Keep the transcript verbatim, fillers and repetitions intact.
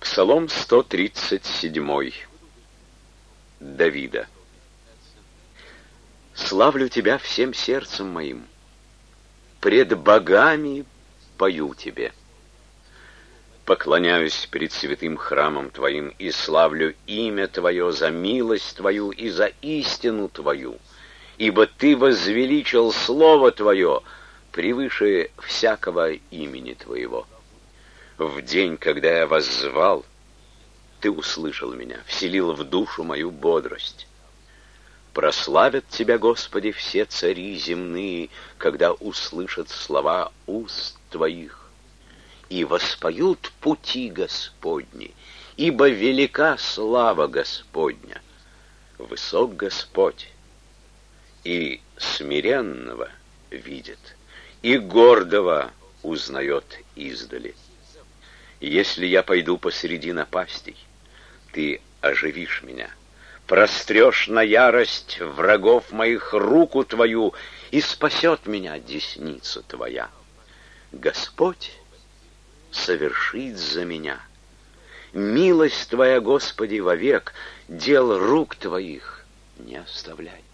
Псалом сто тридцать семь. Давида. Славлю Тебя всем сердцем моим, пред богами пою Тебе. Поклоняюсь пред святым храмом Твоим и славлю имя Твое за милость Твою и за истину Твою, ибо Ты возвеличил Слово Твое превыше всякого имени Твоего. В день, когда я воззвал, Ты услышал меня, вселил в душу мою бодрость. Прославят Тебя, Господи, все цари земные, когда услышат слова уст Твоих, и воспоют пути Господни, ибо велика слава Господня. Высок Господь, и смиренного видит, и гордого узнает издали. Если я пойду посреди напастей, Ты оживишь меня, прострешь на ярость врагов моих руку Твою, и спасет меня десница Твоя. Господь совершит за меня. Милость Твоя, Господи, вовек, дел рук Твоих не оставляй.